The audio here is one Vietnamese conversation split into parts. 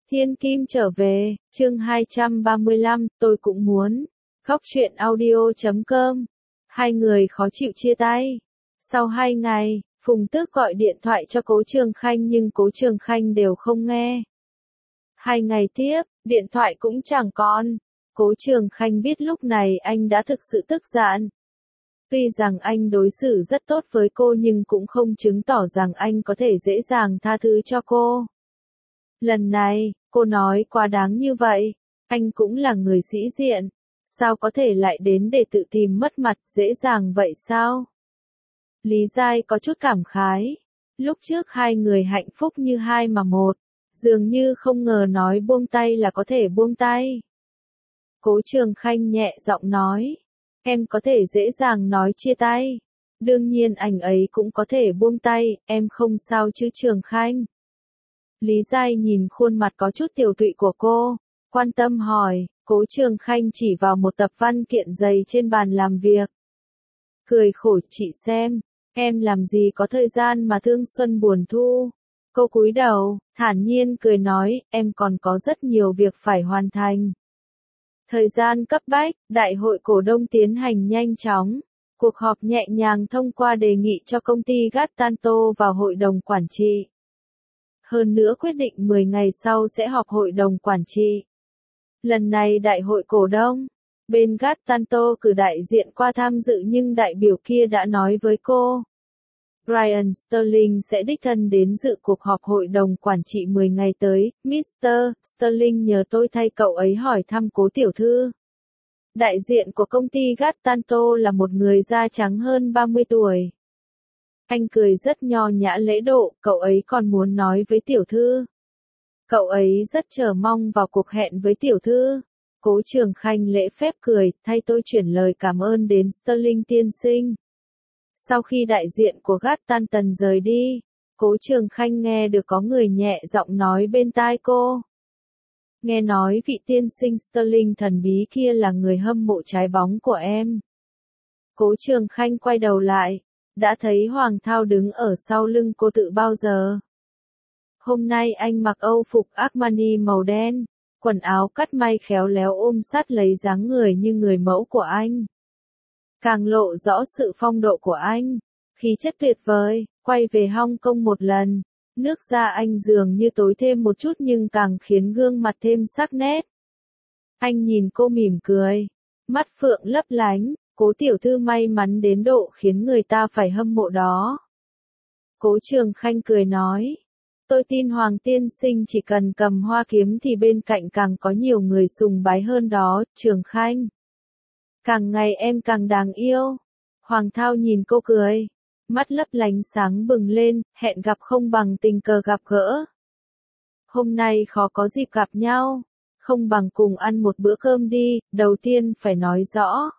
Thiên Kim trở về, chương 235, tôi cũng muốn. Góc truyện audio.com. Hai người khó chịu chia tay. Sau 2 ngày, Phùng Tước gọi điện thoại cho Cố Trường Khanh nhưng Cố Trường Khanh đều không nghe. 2 ngày tiếp, điện thoại cũng chẳng còn. Cố Trường Khanh biết lúc này anh đã thực sự tức giận. Tuy rằng anh đối xử rất tốt với cô nhưng cũng không chứng tỏ rằng anh có thể dễ dàng tha thứ cho cô. Lần này, cô nói quá đáng như vậy, anh cũng là người sĩ diện, sao có thể lại đến để tự tìm mất mặt dễ dàng vậy sao? Lý Giai có chút cảm khái, lúc trước hai người hạnh phúc như hai mà một, dường như không ngờ nói buông tay là có thể buông tay. Cố Trường Khanh nhẹ giọng nói, em có thể dễ dàng nói chia tay, đương nhiên anh ấy cũng có thể buông tay, em không sao chứ Trường Khanh. Lý Giai nhìn khuôn mặt có chút tiều tụy của cô, quan tâm hỏi, Cố Trường Khanh chỉ vào một tập văn kiện dày trên bàn làm việc. Cười khổ, chị xem, em làm gì có thời gian mà thương xuân buồn thu. Cô cúi đầu, thản nhiên cười nói, em còn có rất nhiều việc phải hoàn thành. Thời gian cấp bách, đại hội cổ đông tiến hành nhanh chóng. Cuộc họp nhẹ nhàng thông qua đề nghị cho công ty Gatanto vào hội đồng quản trị. Hơn nữa quyết định 10 ngày sau sẽ họp hội đồng quản trị. Lần này đại hội cổ đông, bên Gatanto cử đại diện qua tham dự nhưng đại biểu kia đã nói với cô. Brian Sterling sẽ đích thân đến dự cuộc họp hội đồng quản trị 10 ngày tới, Mr. Sterling nhờ tôi thay cậu ấy hỏi thăm Cố tiểu thư. Đại diện của công ty Gatanto là một người da trắng hơn 30 tuổi. Anh cười rất nho nhã lễ độ, cậu ấy còn muốn nói với tiểu thư. Cậu ấy rất chờ mong vào cuộc hẹn với tiểu thư. Cố Trường Khanh lễ phép cười, thay tôi chuyển lời cảm ơn đến Sterling tiên sinh. Sau khi đại diện của Gatanto rời đi, Cố Trường Khanh nghe được có người nhẹ giọng nói bên tai cô. Nghe nói vị tiên sinh Sterling thần bí kia là người hâm mộ trái bóng của em. Cố Trường Khanh quay đầu lại, đã thấy Hoàng Thao đứng ở sau lưng cô tự bao giờ. Hôm nay anh mặc âu phục Armani màu đen, quần áo cắt may khéo léo ôm sát lấy dáng người như người mẫu của anh. Càng lộ rõ sự phong độ của anh, khí chất tuyệt vời, quay về Hong Kong một lần, nước da anh dường như tối thêm một chút nhưng càng khiến gương mặt thêm sắc nét. Anh nhìn cô mỉm cười, mắt phượng lấp lánh, Cố tiểu thư may mắn đến độ khiến người ta phải hâm mộ đó. Cố Trường Khanh cười nói, tôi tin Hoàng tiên sinh chỉ cần cầm hoa kiếm thì bên cạnh càng có nhiều người sùng bái hơn đó, Trường Khanh. Càng ngày em càng đáng yêu. Hoàng Thao nhìn cô cười, mắt lấp lánh sáng bừng lên, hẹn gặp không bằng tình cờ gặp gỡ. Hôm nay khó có dịp gặp nhau, không bằng cùng ăn một bữa cơm đi, đầu tiên phải nói rõ.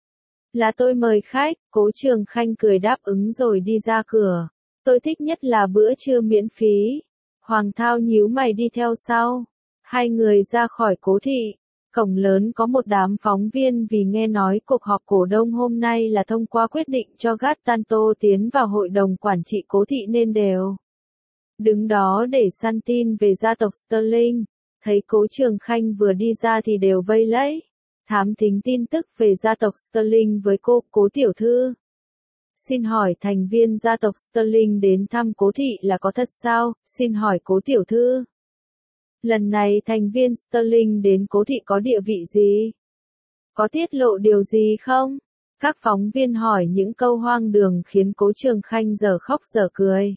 Là tôi mời khách, Cố Trường Khanh cười đáp ứng rồi đi ra cửa. Tôi thích nhất là bữa trưa miễn phí. Hoàng Thao nhíu mày đi theo sau. Hai người ra khỏi Cố thị. Cổng lớn có một đám phóng viên vì nghe nói cuộc họp cổ đông hôm nay là thông qua quyết định cho Gatanto tiến vào hội đồng quản trị Cố thị nên đều đứng đó để săn tin về gia tộc Sterling. Thấy Cố Trường Khanh vừa đi ra thì đều vây lấy, thám thính tin tức về gia tộc Sterling với cô, Cố tiểu thư. Xin hỏi thành viên gia tộc Sterling đến thăm Cố thị là có thật sao, xin hỏi Cố tiểu thư. Lần này thành viên Sterling đến Cố thị có địa vị gì? Có tiết lộ điều gì không? Các phóng viên hỏi những câu hoang đường khiến Cố Trường Khanh giờ khóc giờ cười.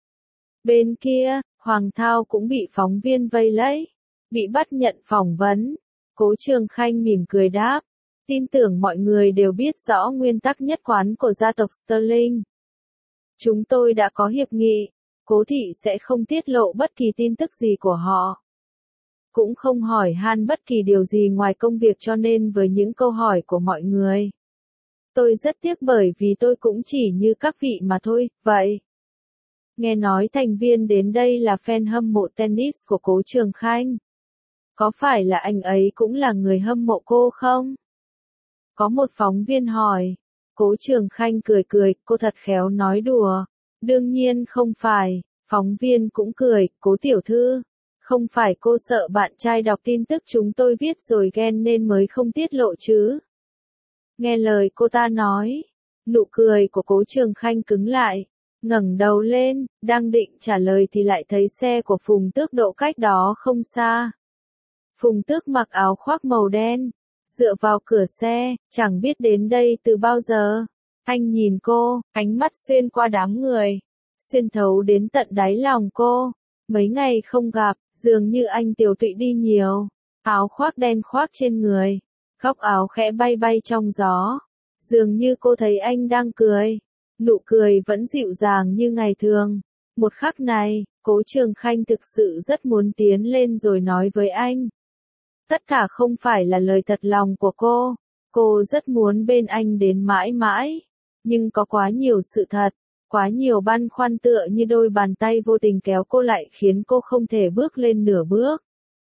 Bên kia, Hoàng Thao cũng bị phóng viên vây lấy, bị bắt nhận phỏng vấn. Cố Trường Khanh mỉm cười đáp, tin tưởng mọi người đều biết rõ nguyên tắc nhất quán của gia tộc Sterling. Chúng tôi đã có hiệp nghị, Cố thị sẽ không tiết lộ bất kỳ tin tức gì của họ. Cũng không hỏi han bất kỳ điều gì ngoài công việc cho nên với những câu hỏi của mọi người. Tôi rất tiếc bởi vì tôi cũng chỉ như các vị mà thôi, vậy. Nghe nói thành viên đến đây là fan hâm mộ tennis của Cố Trường Khanh. Có phải là anh ấy cũng là người hâm mộ cô không? Có một phóng viên hỏi. Cố Trường Khanh cười cười, cô thật khéo nói đùa. Đương nhiên không phải, phóng viên cũng cười, Cố tiểu thư. Không phải cô sợ bạn trai đọc tin tức chúng tôi viết rồi ghen nên mới không tiết lộ chứ. Nghe lời cô ta nói, nụ cười của Cố Trường Khanh cứng lại, ngẩng đầu lên, đang định trả lời thì lại thấy xe của Phùng Tước đỗ cách đó không xa. Phùng Tước mặc áo khoác màu đen, dựa vào cửa xe, chẳng biết đến đây từ bao giờ. Anh nhìn cô, ánh mắt xuyên qua đám người, xuyên thấu đến tận đáy lòng cô. Mấy ngày không gặp, dường như anh tiều tụy đi nhiều. Áo khoác đen khoác trên người, góc áo khẽ bay bay trong gió. Dường như cô thấy anh đang cười. Nụ cười vẫn dịu dàng như ngày thường. Một khắc này, Cố Trường Khanh thực sự rất muốn tiến lên rồi nói với anh. Tất cả không phải là lời thật lòng của cô rất muốn bên anh đến mãi mãi. Nhưng có quá nhiều sự thật, quá nhiều băn khoăn tựa như đôi bàn tay vô tình kéo cô lại khiến cô không thể bước lên nửa bước.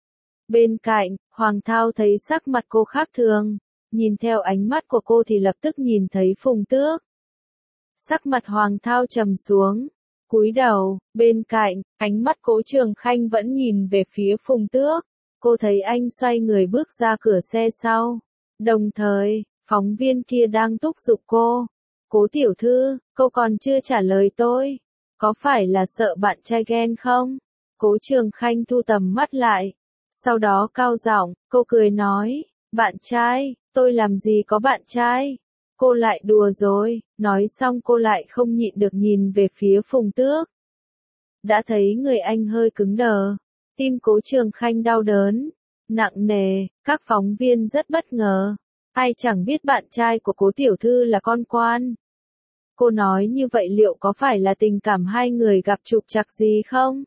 Bên cạnh, Hoàng Thao thấy sắc mặt cô khác thường, nhìn theo ánh mắt của cô thì lập tức nhìn thấy Phùng Tước. Sắc mặt Hoàng Thao trầm xuống, cúi đầu, bên cạnh, ánh mắt Cố Trường Khanh vẫn nhìn về phía Phùng Tước. Cô thấy anh xoay người bước ra cửa xe sau. Đồng thời, phóng viên kia đang thúc giục cô. Cố tiểu thư, cô còn chưa trả lời tôi. Có phải là sợ bạn trai ghen không? Cố Trường Khanh thu tầm mắt lại. Sau đó cao giọng, cô cười nói, bạn trai, tôi làm gì có bạn trai? Cô lại đùa rồi, nói xong cô lại không nhịn được nhìn về phía Phùng Tước. Đã thấy người anh hơi cứng đờ, tim Cố Trường Khanh đau đớn, nặng nề, các phóng viên rất bất ngờ. Ai chẳng biết bạn trai của Cố tiểu thư là con quan. Cô nói như vậy liệu có phải là tình cảm hai người gặp trục trặc gì không?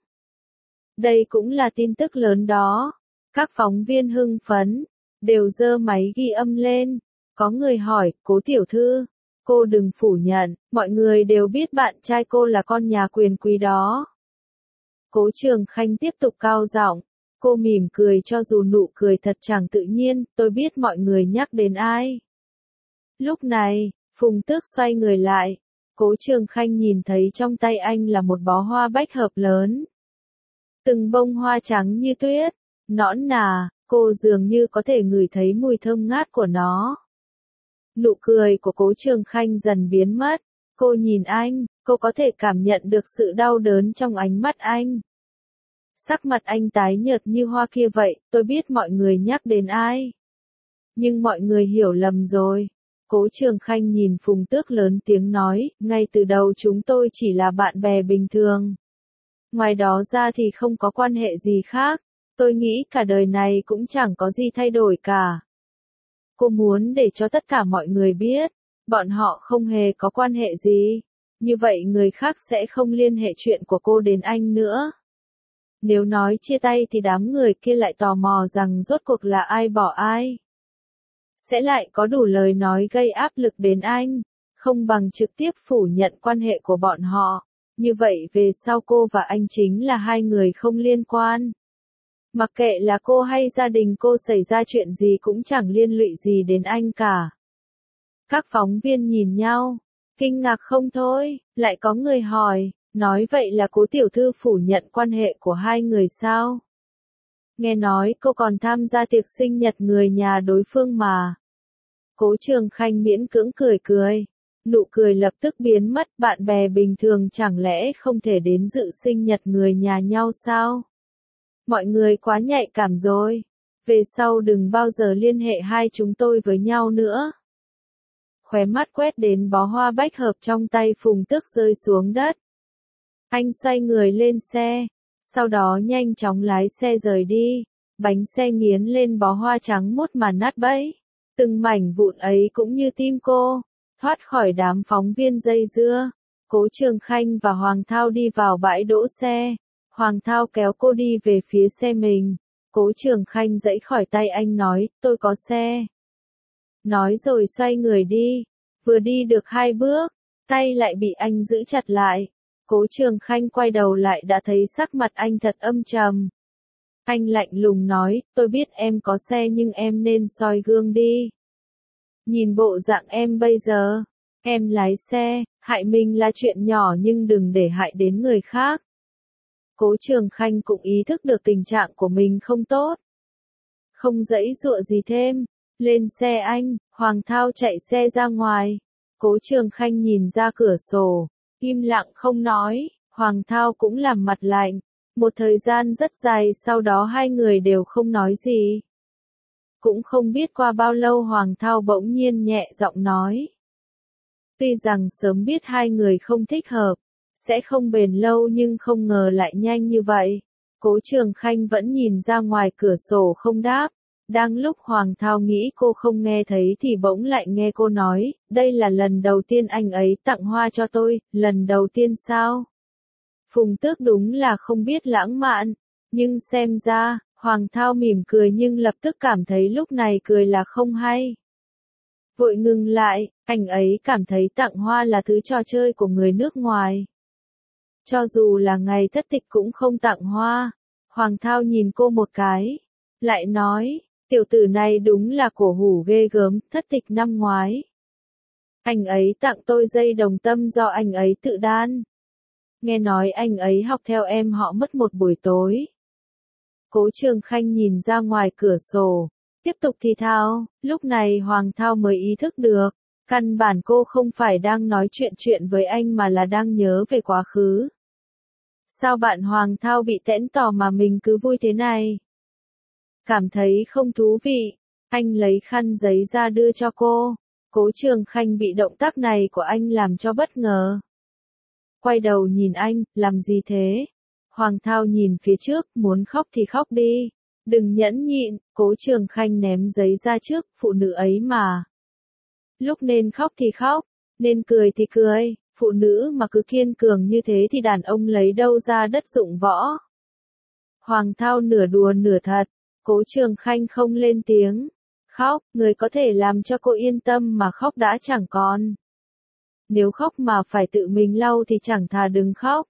Đây cũng là tin tức lớn đó. Các phóng viên hưng phấn, đều giơ máy ghi âm lên. Có người hỏi, Cố tiểu thư, cô đừng phủ nhận, mọi người đều biết bạn trai cô là con nhà quyền quý đó. Cố Trường Khanh tiếp tục cao giọng, cô mỉm cười cho dù nụ cười thật chẳng tự nhiên, tôi biết mọi người nhắc đến ai. Lúc này, Phùng Tước xoay người lại, Cố Trường Khanh nhìn thấy trong tay anh là một bó hoa bách hợp lớn. Từng bông hoa trắng như tuyết, nõn nà, cô dường như có thể ngửi thấy mùi thơm ngát của nó. Nụ cười của Cố Trường Khanh dần biến mất, cô nhìn anh, cô có thể cảm nhận được sự đau đớn trong ánh mắt anh. Sắc mặt anh tái nhợt như hoa kia vậy, tôi biết mọi người nhắc đến ai. Nhưng mọi người hiểu lầm rồi. Cố Trường Khanh nhìn Phùng Tước lớn tiếng nói, ngay từ đầu chúng tôi chỉ là bạn bè bình thường. Ngoài đó ra thì không có quan hệ gì khác, tôi nghĩ cả đời này cũng chẳng có gì thay đổi cả. Cô muốn để cho tất cả mọi người biết, bọn họ không hề có quan hệ gì. Như vậy người khác sẽ không liên hệ chuyện của cô đến anh nữa. Nếu nói chia tay thì đám người kia lại tò mò rằng rốt cuộc là ai bỏ ai. Sẽ lại có đủ lời nói gây áp lực đến anh, không bằng trực tiếp phủ nhận quan hệ của bọn họ. Như vậy về sau cô và anh chính là hai người không liên quan. Mặc kệ là cô hay gia đình cô xảy ra chuyện gì cũng chẳng liên lụy gì đến anh cả. Các phóng viên nhìn nhau, kinh ngạc không thôi, lại có người hỏi, nói vậy là Cố tiểu thư phủ nhận quan hệ của hai người sao? Nghe nói cô còn tham gia tiệc sinh nhật người nhà đối phương mà. Cố Trường Khanh miễn cưỡng cười cười. Nụ cười lập tức biến mất, bạn bè bình thường chẳng lẽ không thể đến dự sinh nhật người nhà nhau sao? Mọi người quá nhạy cảm rồi. Về sau đừng bao giờ liên hệ hai chúng tôi với nhau nữa. Khóe mắt quét đến bó hoa bách hợp trong tay Phùng Tước rơi xuống đất. Anh xoay người lên xe, sau đó nhanh chóng lái xe rời đi. Bánh xe nghiến lên bó hoa trắng muốt mà nát bấy. Từng mảnh vụn ấy cũng như tim cô. Thoát khỏi đám phóng viên dây dưa, Cố Trường Khanh và Hoàng Thao đi vào bãi đỗ xe. Hoàng Thao kéo cô đi về phía xe mình. Cố Trường Khanh giãy khỏi tay anh nói, tôi có xe. Nói rồi xoay người đi. Vừa đi được 2 bước, tay lại bị anh giữ chặt lại. Cố Trường Khanh quay đầu lại đã thấy sắc mặt anh thật âm trầm. Anh lạnh lùng nói, tôi biết em có xe nhưng em nên soi gương đi. Nhìn bộ dạng em bây giờ, em lái xe, hại mình là chuyện nhỏ nhưng đừng để hại đến người khác. Cố Trường Khanh cũng ý thức được tình trạng của mình không tốt. Không giãy giụa gì thêm. Lên xe anh, Hoàng Thao chạy xe ra ngoài. Cố Trường Khanh nhìn ra cửa sổ, im lặng không nói, Hoàng Thao cũng làm mặt lạnh. Một thời gian rất dài sau đó hai người đều không nói gì. Cũng không biết qua bao lâu Hoàng Thao bỗng nhiên nhẹ giọng nói. Tuy rằng sớm biết hai người không thích hợp, sẽ không bền lâu nhưng không ngờ lại nhanh như vậy. Cố Trường Khanh vẫn nhìn ra ngoài cửa sổ không đáp. Đang lúc Hoàng Thao nghĩ cô không nghe thấy thì bỗng lại nghe cô nói, đây là lần đầu tiên anh ấy tặng hoa cho tôi, lần đầu tiên sao? Phùng Tước đúng là không biết lãng mạn, nhưng xem ra, Hoàng Thao mỉm cười nhưng lập tức cảm thấy lúc này cười là không hay. Vội ngừng lại, anh ấy cảm thấy tặng hoa là thứ trò chơi của người nước ngoài. Cho dù là ngày thất tịch cũng không tặng hoa. Hoàng Thao nhìn cô một cái, lại nói, tiểu tử này đúng là cổ hủ ghê gớm, thất tịch năm ngoái. Anh ấy tặng tôi dây đồng tâm do anh ấy tự đan. Nghe nói anh ấy học theo em họ mất một buổi tối. Cố Trường Khanh nhìn ra ngoài cửa sổ, tiếp tục thì thào, lúc này Hoàng Thao mới ý thức được, căn bản cô không phải đang nói chuyện với anh mà là đang nhớ về quá khứ. Sao bạn Hoàng Thao bị tẽn tò mà mình cứ vui thế này? Cảm thấy không thú vị, anh lấy khăn giấy ra đưa cho cô. Cố Trường Khanh bị động tác này của anh làm cho bất ngờ. Quay đầu nhìn anh, làm gì thế? Hoàng Thao nhìn phía trước, muốn khóc thì khóc đi. Đừng nhẫn nhịn, Cố Trường Khanh ném giấy ra trước, phụ nữ ấy mà. Lúc nên khóc thì khóc, nên cười thì cười, phụ nữ mà cứ kiên cường như thế thì đàn ông lấy đâu ra đất dụng võ. Hoàng Thao nửa đùa nửa thật, Cố Trường Khanh không lên tiếng. Khóc, người có thể làm cho cô yên tâm mà khóc đã chẳng còn. Nếu khóc mà phải tự mình lau thì chẳng thà đừng khóc.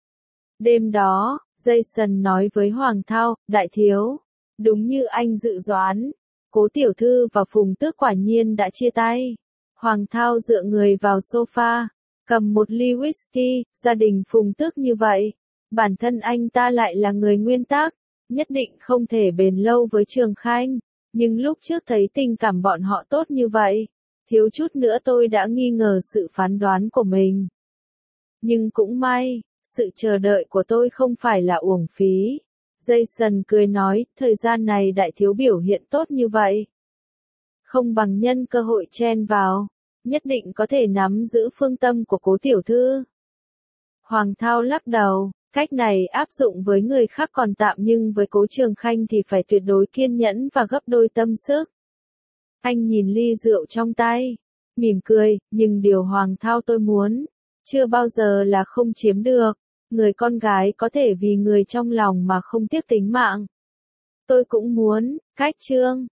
Đêm đó, Jason nói với Hoàng Thao, đại thiếu, đúng như anh dự đoán, Cố tiểu thư và Phùng Tước quả nhiên đã chia tay. Hoàng Thao dựa người vào sofa, cầm một ly whisky, gia đình Phùng Tước như vậy. Bản thân anh ta lại là người nguyên tắc, nhất định không thể bền lâu với Trường Khanh. Nhưng lúc trước thấy tình cảm bọn họ tốt như vậy, thiếu chút nữa tôi đã nghi ngờ sự phán đoán của mình. Nhưng cũng may, sự chờ đợi của tôi không phải là uổng phí. Jason cười nói, thời gian này đại thiếu biểu hiện tốt như vậy. Không bằng nhân cơ hội chen vào, nhất định có thể nắm giữ phương tâm của Cố tiểu thư. Hoàng Thao lắc đầu, cách này áp dụng với người khác còn tạm nhưng với Cố Trường Khanh thì phải tuyệt đối kiên nhẫn và gấp đôi tâm sức. Anh nhìn ly rượu trong tay, mỉm cười, nhưng điều Hoàng Thao tôi muốn, chưa bao giờ là không chiếm được. Người con gái có thể vì người trong lòng mà không tiếc tính mạng. Tôi cũng muốn, cách chương.